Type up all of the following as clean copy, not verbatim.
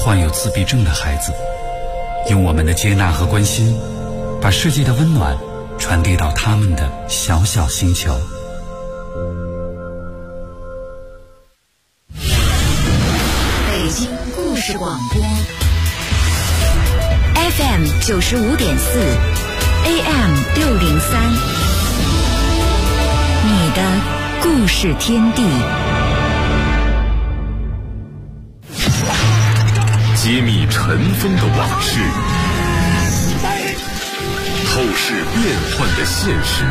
患有自闭症的孩子，用我们的接纳和关心，把世界的温暖传递到他们的小小星球。 北京故事广播 FM 95.4 AM 603，你的故事天地。 揭秘尘封的往事，透视变幻的现实，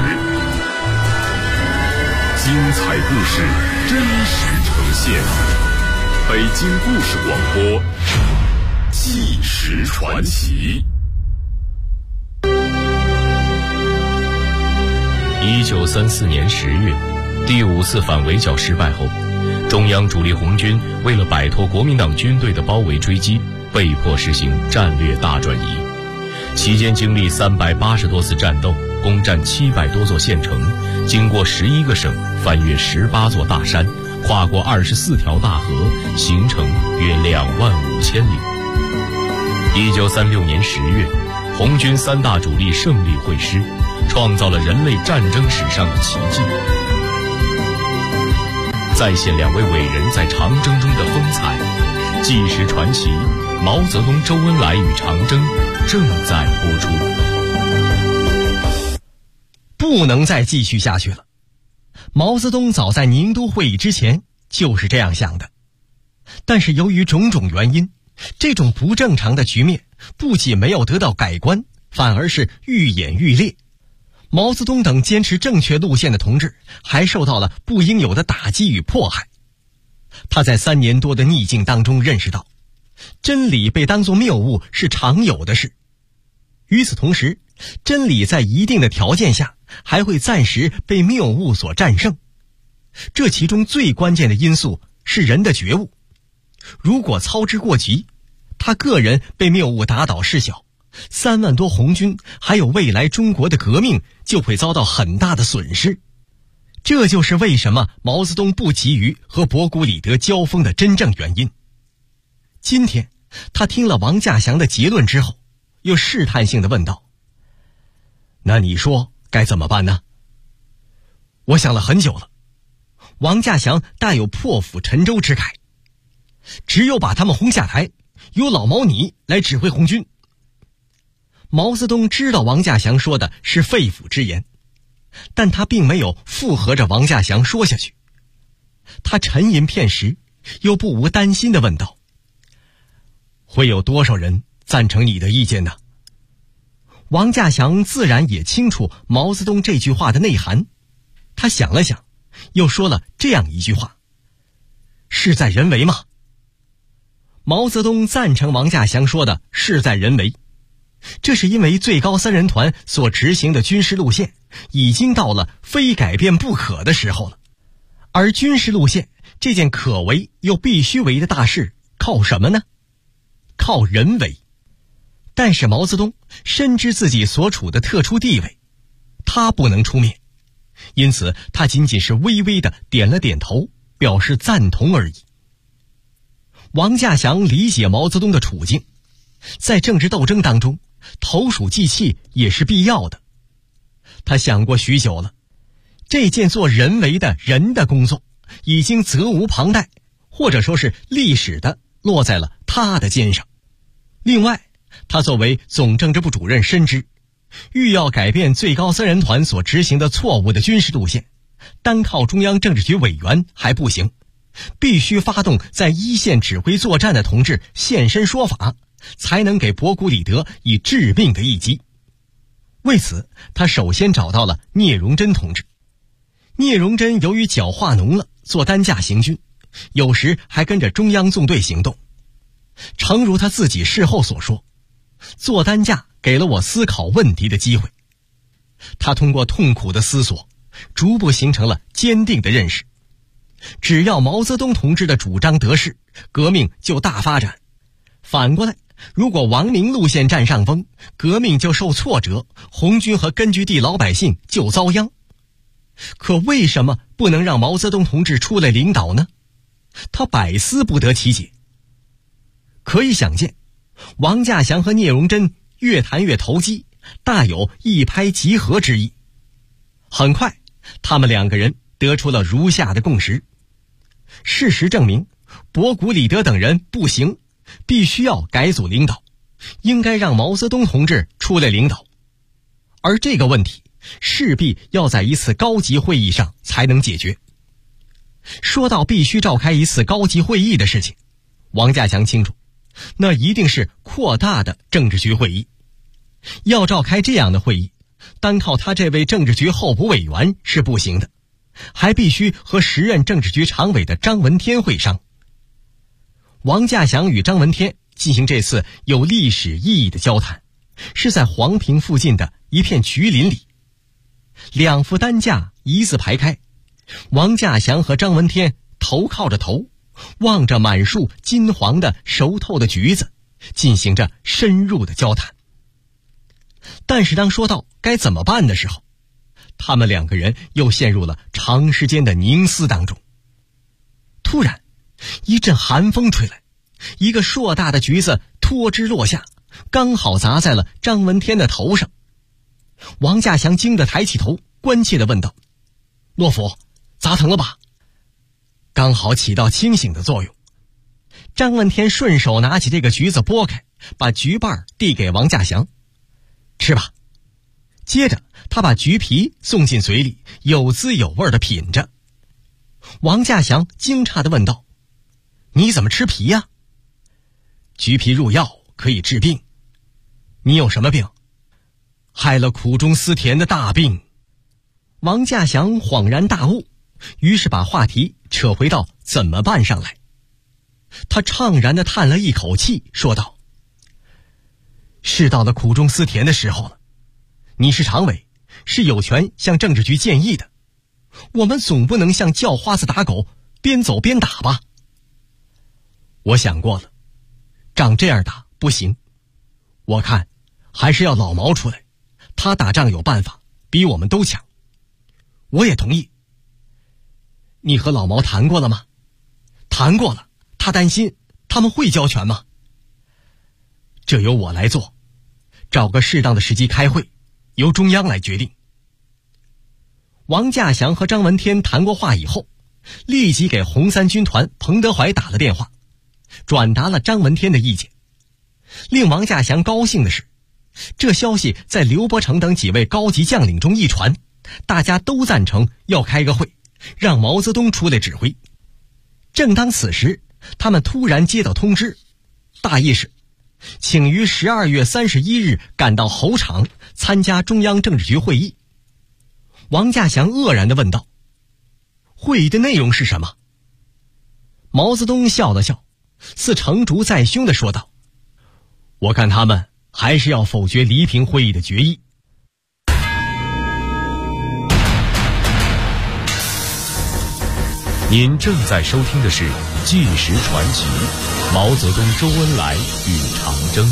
精彩故事真实呈现。北京故事广播，纪实传奇。 1934年10月，第5次反围剿失败后，中央主力红军为了摆脱国民党军队的包围追击，被迫实行战略大转移。期间经历380多次战斗，攻占700多座县城，经过11个省，翻越18座大山，跨过24条大河，行程约25000里。1936年10月，红军3大主力胜利会师，创造了人类战争史上的奇迹。再现2位伟人在长征中的风采，纪实传奇毛泽东、周恩来与长征正在播出。 不能再继续下去了。毛泽东早在宁都会议之前就是这样想的，但是由于种种原因，这种不正常的局面不仅没有得到改观，反而是愈演愈烈。毛泽东等坚持正确路线的同志还受到了不应有的打击与迫害。他在3年多的逆境当中认识到，真理被当作谬误是常有的事。与此同时，真理在一定的条件下还会暂时被谬误所战胜。这其中最关键的因素是人的觉悟。如果操之过急，他个人被谬误打倒事小，3万多红军还有未来中国的革命就会遭到很大的损失。这就是为什么毛泽东不急于和博古里德交锋的真正原因。今天他听了王稼祥的结论之后，又试探性地问道：那你说该怎么办呢？我想了很久了。王稼祥大有破釜沉舟之慨，只有把他们轰下台，由老毛你来指挥红军。毛泽东知道王稼祥说的是肺腑之言，但他并没有附和着王稼祥说下去。他沉吟片时，又不无担心地问道：会有多少人赞成你的意见呢？王稼祥自然也清楚毛泽东这句话的内涵，他想了想，又说了这样一句话：事在人为嘛。毛泽东赞成王稼祥说的事在人为，这是因为最高3人团所执行的军事路线已经到了非改变不可的时候了。而军事路线这件可为又必须为的大事，靠什么呢？靠人为。但是毛泽东深知自己所处的特殊地位，他不能出面，因此他仅仅是微微地点了点头，表示赞同而已。王稼祥理解毛泽东的处境，在政治斗争当中，投鼠忌器也是必要的。他想过许久了，这件做人为的人的工作已经责无旁贷，或者说是历史的落在了他的肩上。另外，他作为总政治部主任深知，欲要改变最高3人团所执行的错误的军事路线，单靠中央政治局委员还不行，必须发动在一线指挥作战的同志现身说法，才能给博古里德以致命的一击。为此，他首先找到了聂荣臻同志。聂荣臻由于脚化脓了，做担架行军，有时还跟着中央纵队行动。诚如他自己事后所说，做担架给了我思考问题的机会。他通过痛苦的思索，逐步形成了坚定的认识：只要毛泽东同志的主张得势，革命就大发展。反过来，如果王明路线占上风，革命就受挫折，红军和根据地老百姓就遭殃。可为什么不能让毛泽东同志出来领导呢？他百思不得其解。 可以想见，王稼祥和聂荣臻越谈越投机，大有一拍即合之意。很快，他们两个人得出了如下的共识：事实证明，博古、李德等人不行，必须要改组领导，应该让毛泽东同志出来领导。而这个问题势必要在一次高级会议上才能解决。说到必须召开一次高级会议的事情，王稼祥清楚，那一定是扩大的政治局会议。要召开这样的会议，单靠他这位政治局候补委员是不行的，还必须和时任政治局常委的张闻天会商。王稼祥与张闻天进行这次有历史意义的交谈，是在黄平附近的一片菊林里。两副担架一字排开，王稼祥和张闻天头靠着头，望着满树金黄的熟透的橘子，进行着深入的交谈。但是当说到该怎么办的时候，他们两个人又陷入了长时间的凝思当中。突然一阵寒风吹来，一个硕大的橘子脱枝落下，刚好砸在了张闻天的头上。王稼祥惊得抬起头，关切地问道：诺夫，砸疼了吧？刚好起到清醒的作用。张闻天顺手拿起这个橘子剥开，把橘瓣递给王稼祥：吃吧。接着他把橘皮送进嘴里，有滋有味地品着。王稼祥惊诧地问道：你怎么吃皮呀？橘皮入药，可以治病。你有什么病？害了苦中思甜的大病。王稼祥恍然大悟，于是把话题扯回到怎么办上来。他怅然地叹了一口气，说道：是到了苦中思甜的时候了。你是常委，是有权向政治局建议的，我们总不能像叫花子打狗，边走边打吧？我想过了，仗这样打不行，我看还是要老毛出来，他打仗有办法，比我们都强。我也同意。你和老毛谈过了吗？谈过了，他担心他们会交权吗？这由我来做，找个适当的时机开会，由中央来决定。王稼祥和张闻天谈过话以后，立即给红三军团彭德怀打了电话，转达了张闻天的意见。令王稼祥高兴的是，这消息在刘伯承等几位高级将领中一传，大家都赞成要开个会，让毛泽东出来指挥。正当此时，他们突然接到通知，大意是请于12月31日赶到侯场参加中央政治局会议。王稼祥愕然地问道：会议的内容是什么？毛泽东笑了笑，似成竹在胸地说道：我看他们还是要否决黎平会议的决议。 您正在收听的是《纪实传奇》，毛泽东、周恩来与长征。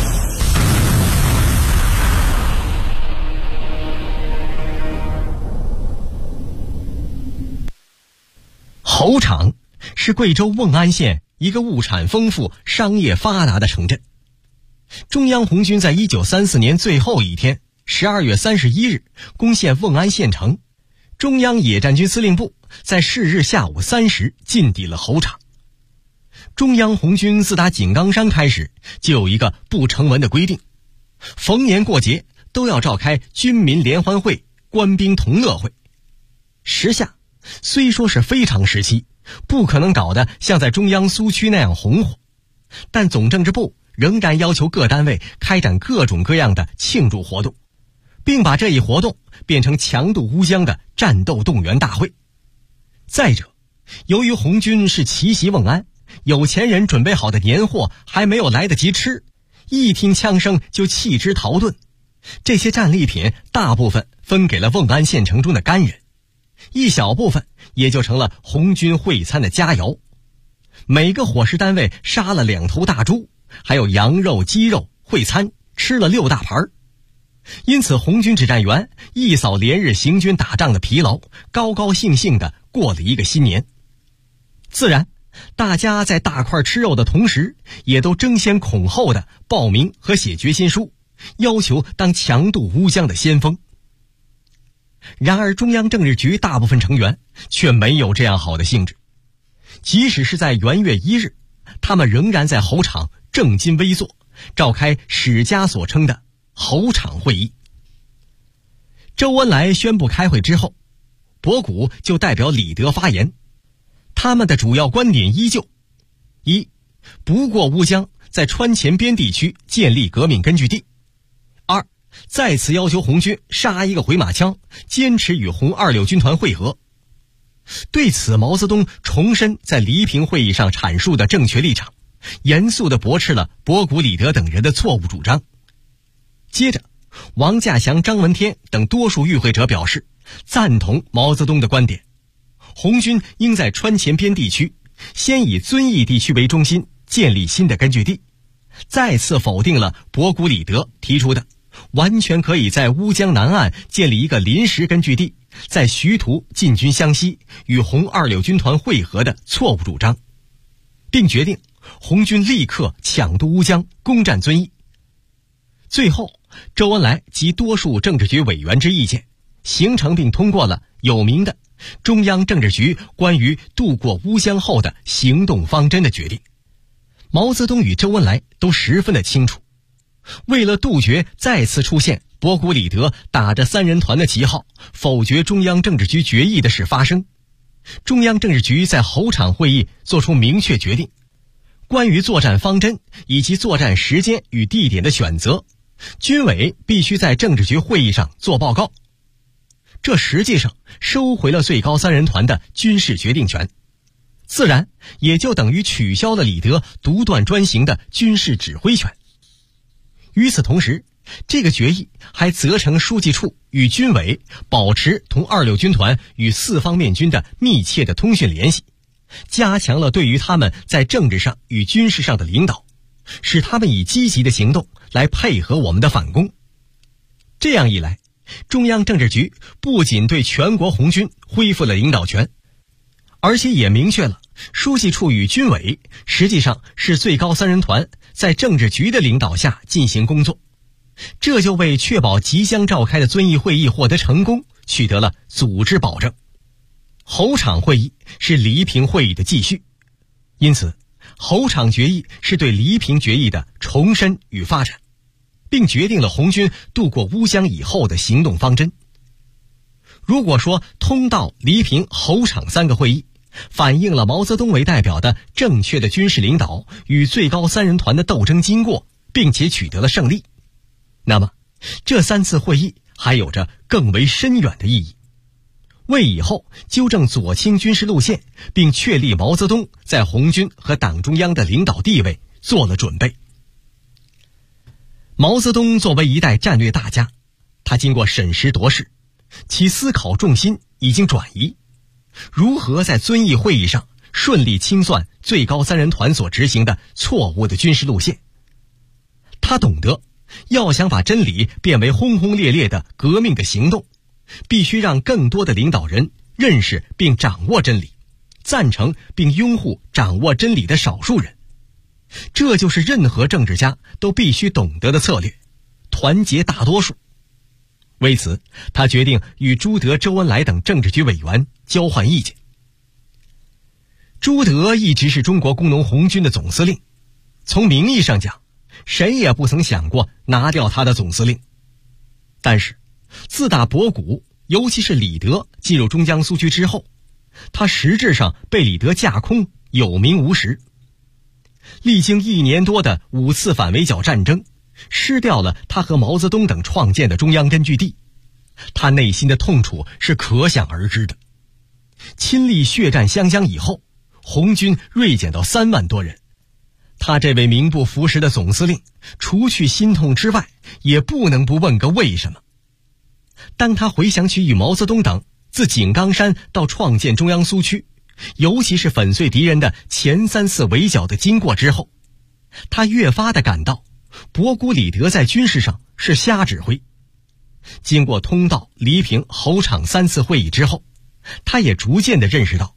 侯场是贵州瓮安县一个物产丰富、商业发达的城镇。中央红军在1934年最后一天12月31日攻陷瓮安县城，中央野战军司令部在是日下午3时进抵了侯场。中央红军自打井冈山开始就有一个不成文的规定，逢年过节都要召开军民联欢会、官兵同乐会。时下虽说是非常时期，不可能搞得像在中央苏区那样红火，但总政治部仍然要求各单位开展各种各样的庆祝活动，并把这一活动变成强渡乌江的战斗动员大会。再者，由于红军是奇袭瓮安，有钱人准备好的年货还没有来得及吃，一听枪声就弃之逃遁。这些战利品大部分分给了瓮安县城中的干人，一小部分也就成了红军会餐的佳肴。每个伙食单位杀了2头大猪，还有羊肉、鸡肉，会餐吃了6大盘。因此红军指战员一扫连日行军打仗的疲劳，高高兴兴地过了一个新年。自然大家在大块吃肉的同时，也都争先恐后的报名和写决心书，要求当强渡乌江的先锋。然而中央政治局大部分成员却没有这样好的兴致，即使是在元月1日，他们仍然在侯场正襟危坐，召开史家所称的侯场会议。周恩来宣布开会之后，博古就代表李德发言，他们的主要观点依旧：一，不过乌江，在川黔边地区建立革命根据地；二，再次要求红军杀一个回马枪，坚持与红26军团会合。对此，毛泽东重申在黎平会议上阐述的正确立场，严肃地驳斥了博古、李德等人的错误主张。接着，王稼祥、张闻天等多数与会者表示赞同毛泽东的观点，红军应在川黔边地区先以遵义地区为中心建立新的根据地，再次否定了博古、李德提出的完全可以在乌江南岸建立一个临时根据地，在徐图进军湘西与红26军团会合的错误主张，并决定红军立刻抢渡乌江，攻占遵义。最后，周恩来及多数政治局委员之意见，形成并通过了有名的中央政治局关于渡过乌江后的行动方针的决定。毛泽东与周恩来都十分的清楚，为了杜绝再次出现博古、李德打着三人团的旗号否决中央政治局决议的事发生，中央政治局在侯场会议作出明确决定，关于作战方针以及作战时间与地点的选择，军委必须在政治局会议上做报告。这实际上收回了最高三人团的军事决定权，自然也就等于取消了李德独断专行的军事指挥权。与此同时，这个决议还责成书记处与军委保持同26军团与四方面军的密切的通讯联系，加强了对于他们在政治上与军事上的领导，使他们以积极的行动来配合我们的反攻。这样一来，中央政治局不仅对全国红军恢复了领导权，而且也明确了书记处与军委实际上是最高三人团在政治局的领导下进行工作，这就为确保即将召开的遵义会议获得成功取得了组织保证。侯场会议是黎平会议的继续，因此侯场决议是对黎平决议的重申与发展，并决定了红军渡过乌江以后的行动方针。如果说通道、黎平、侯场三个会议反映了毛泽东为代表的正确的军事领导与最高三人团的斗争经过，并且取得了胜利，那么这3次会议还有着更为深远的意义，为以后纠正左倾军事路线并确立毛泽东在红军和党中央的领导地位做了准备。毛泽东作为一代战略大家，他经过审时度势，其思考重心已经转移，如何在遵义会议上顺利清算最高三人团所执行的错误的军事路线。他懂得，要想把真理变为轰轰烈烈的革命的行动，必须让更多的领导人认识并掌握真理，赞成并拥护掌握真理的少数人。这就是任何政治家都必须懂得的策略，团结大多数。为此，他决定与朱德、周恩来等政治局委员交换意见。朱德一直是中国工农红军的总司令，从名义上讲，谁也不曾想过拿掉他的总司令。但是，自打博古，尤其是李德进入中江苏区之后，他实质上被李德架空，有名无实。历经1年多的5次反围剿战争，失掉了他和毛泽东等创建的中央根据地，他内心的痛楚是可想而知的。亲历血战湘江以后，红军锐减到3万多人，他这位名不符实的总司令，除去心痛之外，也不能不问个为什么。当他回想起与毛泽东等自井冈山到创建中央苏区，尤其是粉碎敌人的前3次围剿的经过之后，他越发的感到博古、李德在军事上是瞎指挥。经过通道、黎平、侯场3次会议之后，他也逐渐的认识到，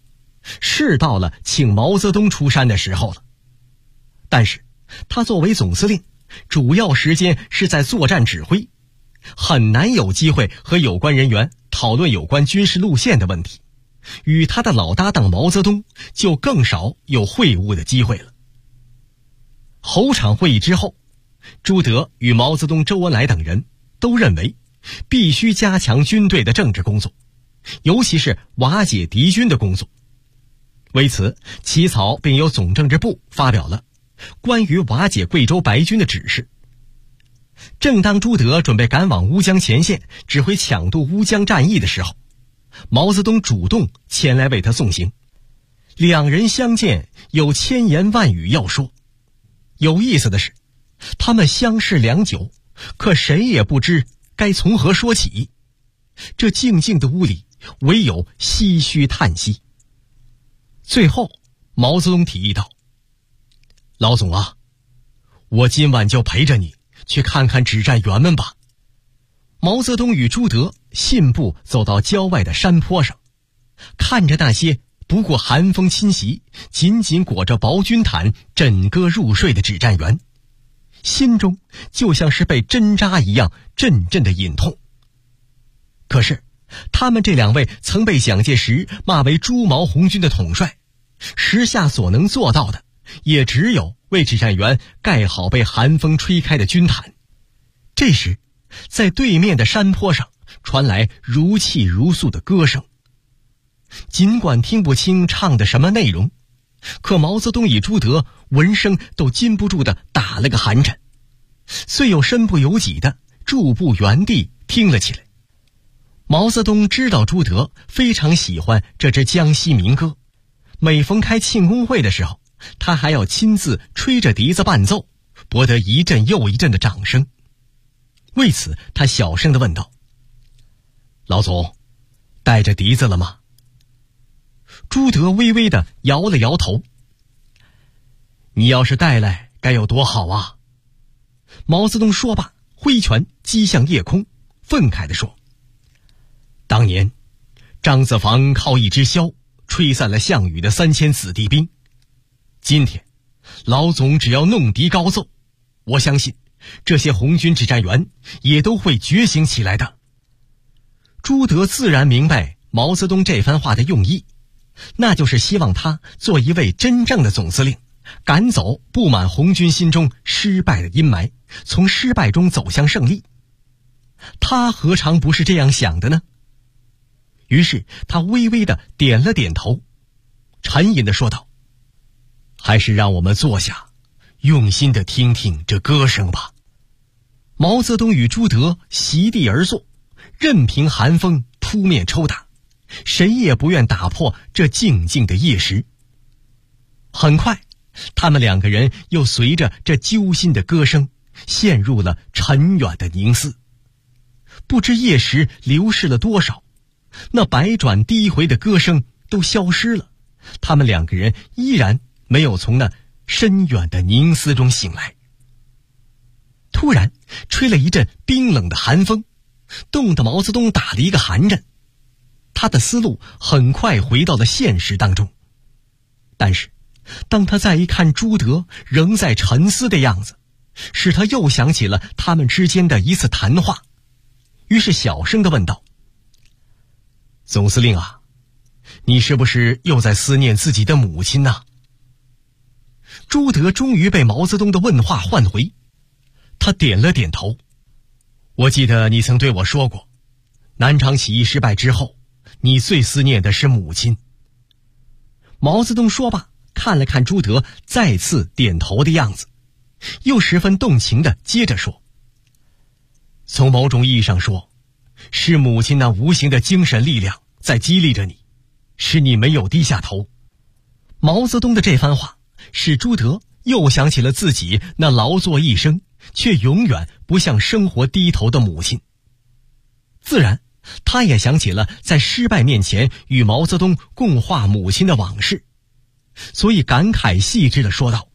是到了请毛泽东出山的时候了。但是他作为总司令，主要时间是在作战指挥，很难有机会和有关人员讨论有关军事路线的问题，与他的老搭档毛泽东就更少有会晤的机会了。侯场会议之后，朱德与毛泽东、周恩来等人都认为必须加强军队的政治工作，尤其是瓦解敌军的工作。为此，起草并由总政治部发表了关于瓦解贵州白军的指示。正当朱德准备赶往乌江前线指挥抢渡乌江战役的时候，毛泽东主动前来为他送行。两人相见有千言万语要说。有意思的是，他们相识良久，可谁也不知该从何说起。这静静的屋里唯有唏嘘叹息。最后毛泽东提议道：老总啊，我今晚就陪着你去看看指战员们吧。毛泽东与朱德信步走到郊外的山坡上，看着那些不顾寒风侵袭，紧紧裹着薄军毯枕戈入睡的指战员，心中就像是被针扎一样阵阵的隐痛。可是他们这两位曾被蒋介石骂为猪毛红军的统帅，时下所能做到的也只有为指战员盖好被寒风吹开的军毯。这时在对面的山坡上传来如泣如诉的歌声，尽管听不清唱的什么内容，可毛泽东与朱德闻声都禁不住地打了个寒颤，虽有身不由己的驻步原地听了起来。毛泽东知道朱德非常喜欢这支江西民歌，每逢开庆功会的时候，他还要亲自吹着笛子伴奏，博得一阵又一阵的掌声。为此他小声地问道：老总，带着笛子了吗？朱德微微地摇了摇头。你要是带来该有多好啊！毛泽东说罢，挥拳击向夜空，愤慨地说：当年张子房靠一支箫吹散了项羽的3000子弟兵，今天老总只要弄笛高奏，我相信这些红军指战员也都会觉醒起来的。朱德自然明白毛泽东这番话的用意，那就是希望他做一位真正的总司令，赶走布满红军心中失败的阴霾，从失败中走向胜利。他何尝不是这样想的呢？于是他微微地点了点头，沉吟地说道：还是让我们坐下，用心地听听这歌声吧。毛泽东与朱德席地而坐，任凭寒风扑面抽打，谁也不愿打破这静静的夜时。很快他们两个人又随着这揪心的歌声陷入了沉远的凝思。不知夜时流逝了多少，那百转低回的歌声都消失了，他们两个人依然没有从那深远的凝思中醒来。突然吹了一阵冰冷的寒风，冻得毛泽东打了一个寒颤。他的思路很快回到了现实当中，但是当他再一看朱德仍在沉思的样子，使他又想起了他们之间的一次谈话，于是小声地问道：总司令啊，你是不是又在思念自己的母亲呢？朱德终于被毛泽东的问话唤回，他点了点头。我记得你曾对我说过，南昌起义失败之后，你最思念的是母亲。毛泽东说罢，看了看朱德再次点头的样子，又十分动情地接着说：从某种意义上说，是母亲那无形的精神力量在激励着你，使你没有低下头。毛泽东的这番话使朱德又想起了自己那劳作一生却永远不向生活低头的母亲。自然他也想起了在失败面前与毛泽东共话母亲的往事，所以感慨细致地说道：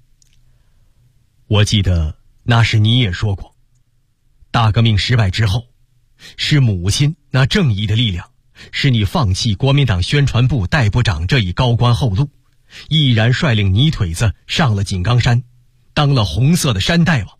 我记得那时你也说过，大革命失败之后，是母亲那正义的力量是你放弃国民党宣传部代部长这一高官厚禄，毅然率领泥腿子上了井冈山，当了红色的山大王。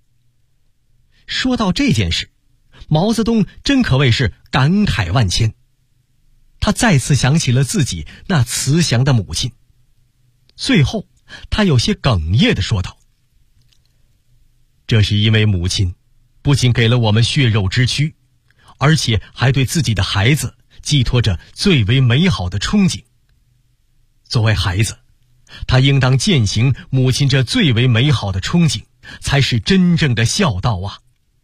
说到这件事，毛泽东真可谓是感慨万千。他再次想起了自己那慈祥的母亲，最后他有些哽咽地说道：这是因为母亲不仅给了我们血肉之躯，而且还对自己的孩子寄托着最为美好的憧憬。作为孩子，他应当践行母亲这最为美好的憧憬，才是真正的孝道啊！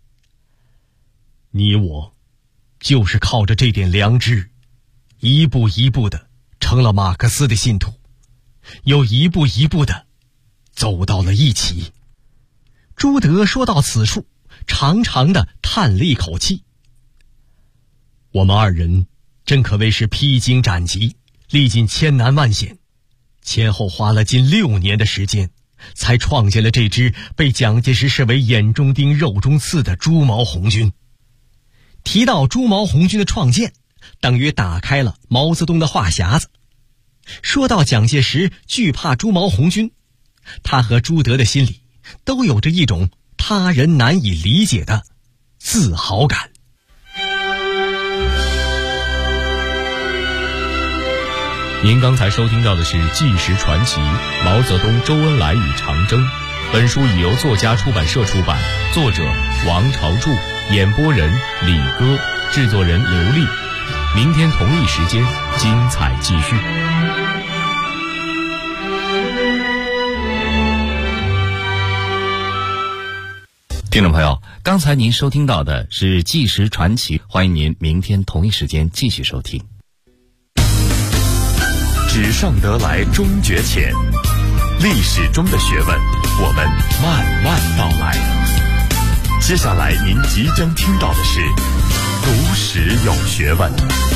你我就是靠着这点良知，一步一步的成了马克思的信徒，又一步一步的走到了一起。朱德说到此处，长长的叹了一口气。我们二人真可谓是披荆斩棘，历尽千难万险，前后花了近6年的时间，才创建了这支被蒋介石视为眼中钉肉中刺的朱毛红军。提到朱毛红军的创建，等于打开了毛泽东的话匣子。说到蒋介石惧怕朱毛红军，他和朱德的心里都有着一种他人难以理解的自豪感。 您刚才收听到的是《纪实传奇：毛泽东、周恩来与长征》。本书已由作家出版社出版，作者王朝柱，演播人李戈，制作人刘丽。明天同一时间，精彩继续。 听众朋友，刚才您收听到的是《纪实传奇》，欢迎您明天同一时间继续收听。 纸上得来终觉浅，历史中的学问，我们慢慢道来。接下来您即将听到的是读史有学问。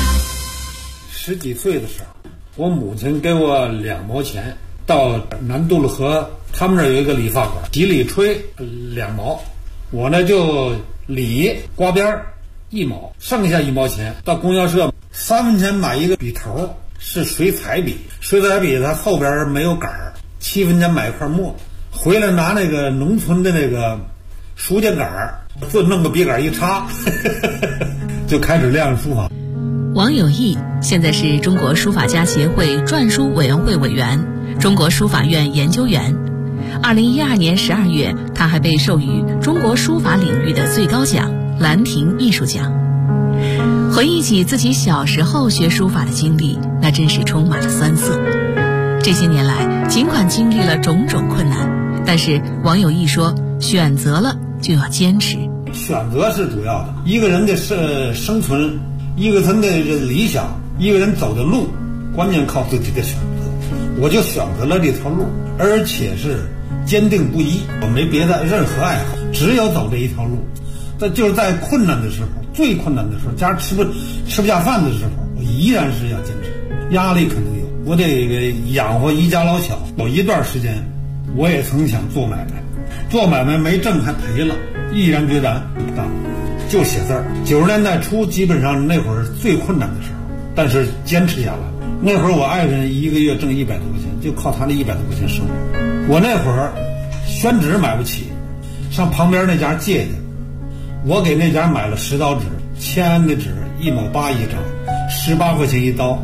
10几岁的时候，我母亲给我2毛钱，到南渡了河，他们那儿有一个理发馆，洗理吹2毛，我呢就理刮边1毛，剩下1毛钱到供销社3分钱买一个笔头，是水彩笔，水彩笔它后边没有杆儿，7分钱买一块墨，回来拿那个农村的那个书架杆儿，就弄个笔杆一插就开始练书法。 王有义现在是中国书法家协会篆书委员会委员、中国书法院研究员。2012年12月，他还被授予中国书法领域的最高奖兰亭艺术奖。回忆起自己小时候学书法的经历，那真是充满了酸涩。这些年来，尽管经历了种种困难，但是王有义说，选择了就要坚持。 选择是主要的，一个人的生存，一个人的理想，一个人走的路，关键靠自己的选择。我就选择了这条路，而且是坚定不移，我没别的任何爱好，只有走这一条路。这就是在困难的时候，最困难的时候，家吃不下饭的时候，我依然是要坚持。压力肯定有，我得养活一家老小。有一段时间，我也曾想做买卖，做买卖没挣还赔了，毅然决然不干，就写字儿。90年代初，基本上那会儿最困难的时候，但是坚持下来。那会儿我爱人一个月挣100多块钱，就靠他那100多块钱生活。我那会儿宣纸买不起，上旁边那家借去。我给那家买了10刀纸，签安的纸1毛8一张，18块钱一刀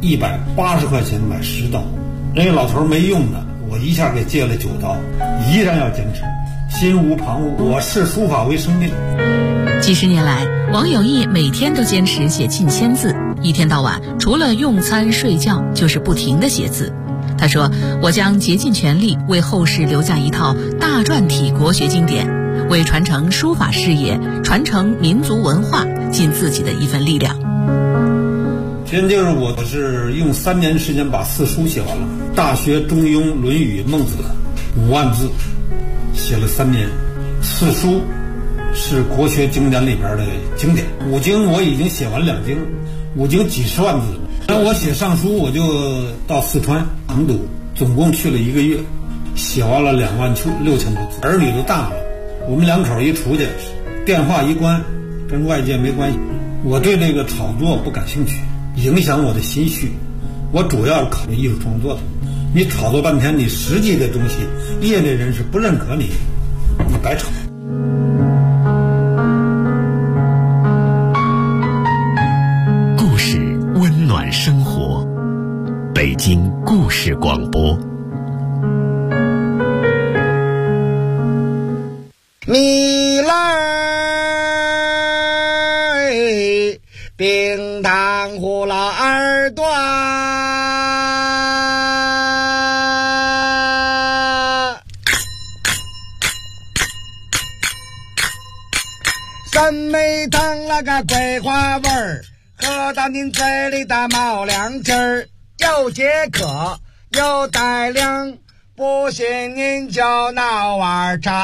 ，180块钱买10刀。那个老头没用的，我一下给借了9刀，依然要坚持，心无旁骛。我视书法为生命。 几十年来，王有义每天都坚持写近1000字，一天到晚除了用餐睡觉就是不停地写字。他说，我将竭尽全力为后世留下一套大篆体国学经典，为传承书法事业、传承民族文化尽自己的一份力量。 现在就是我是用3年时间把4书写完了，《大学》《中庸》《论语》《孟子》5万字，写了3年。4书是国学经典里边的经典，5经我已经写完2经，5经几十万字。那我写上书，我就到四川成都，总共去了1个月，写完了26000多字。儿女都大了，我们2口一出去，电话一关，跟外界没关系， 我对这个炒作不感兴趣，影响我的心绪。我主要是考虑艺术创作的。你炒作半天，你实际的东西，业内人士不认可你，你白炒。 故事温暖生活，北京故事广播。 米来冰糖葫芦二段，三枚糖那个桂花味儿，喝到您嘴里的冒凉气儿，又解渴又带凉，不信您就闹碗茶。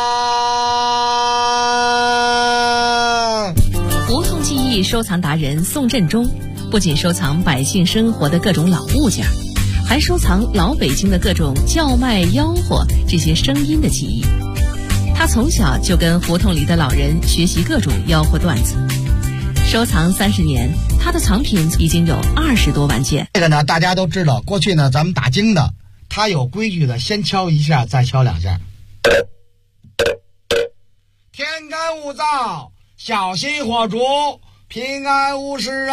胡同记忆收藏达人宋振中不仅收藏百姓生活的各种老物件，还收藏老北京的各种叫卖吆喝这些声音的记忆。他从小就跟胡同里的老人学习各种吆喝段子，收藏30年，他的藏品已经有20多万件。 这个呢，大家都知道，过去呢咱们打更的，他有规矩的，先敲一下，再敲2下。天干物燥，小心火烛，平安无事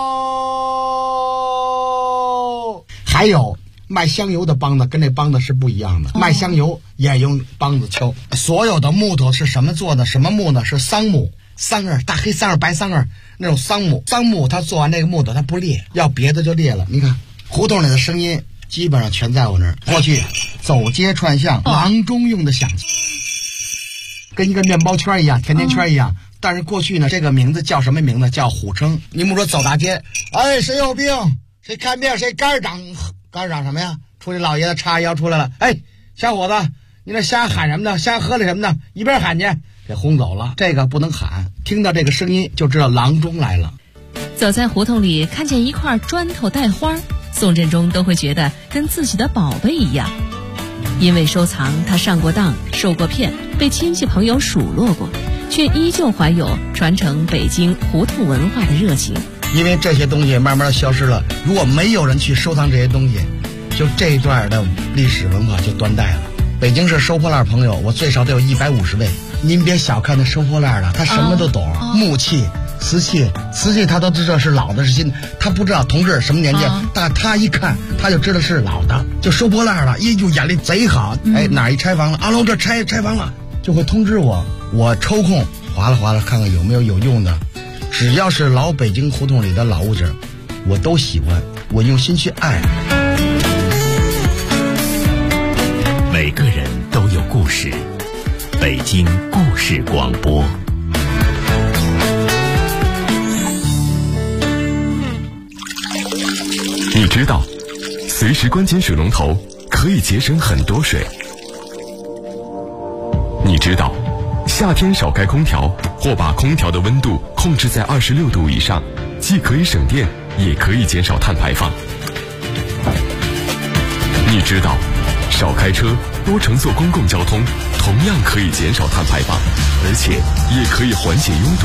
哦。还有卖香油的梆子跟这梆子是不一样的，卖香油也用梆子敲。所有的木头是什么做的？什么木呢？是桑木，桑叶，大黑桑叶、白桑叶那种桑木。桑木它做完这个木头它不裂，要别的就裂了。你看胡同里的声音基本上全在我那儿。过去走街串巷，郎中用的响器，跟一个面包圈一样，甜甜圈一样。但是过去呢，这个名字叫什么名字？叫虎称。你们说走大街，哎，谁有病？谁看病？谁肝长什么呀？出去老爷子叉腰出来了，哎，小伙子，你那瞎喊什么呢？瞎喝了什么呢？一边喊去，给轰走了。这个不能喊，听到这个声音就知道郎中来了。 走在胡同里，看见一块砖头带花，宋振中都会觉得跟自己的宝贝一样。因为收藏，他上过当，受过骗，被亲戚朋友数落过，却依旧怀有传承北京胡同文化的热情。 因为这些东西慢慢的消失了，如果没有人去收藏这些东西，就这一段的历史文化就断代了。北京市收破烂朋友，我最少得有150位。您别小看那收破烂的，他什么都懂，木器、瓷器他都知道是老的是新的，他不知道同志什么年纪，但他一看他就知道是老的，就收破烂了，就眼力贼好。哎，哪一拆房了？阿龙这拆房了，就会通知我，我抽空划拉看看有没有用的。只要是老北京胡同里的老物件，我都喜欢，我用心去爱。 每个人都有故事，北京故事广播。你知道，随时关紧水龙头可以节省很多水。你知道，夏天少开空调，或把空调的温度控制在26度以上，既可以省电，也可以减少碳排放。你知道，少开车，多乘坐公共交通，同样可以减少碳排放，而且也可以缓解拥堵。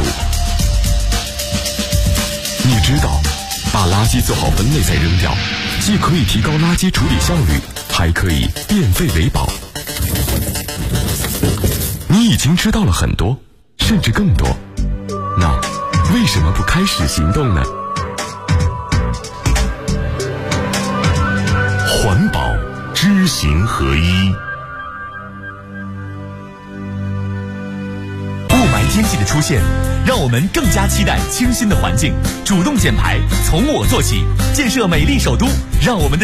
你知道，把垃圾做好分类再扔掉，既可以提高垃圾处理效率，还可以变废为宝。你已经知道了很多，甚至更多，那为什么不开始行动呢？环保知行合一。 雾霾天气的出现，让我们更加期待清新的环境，主动减排，从我做起，建设美丽首都，让我们的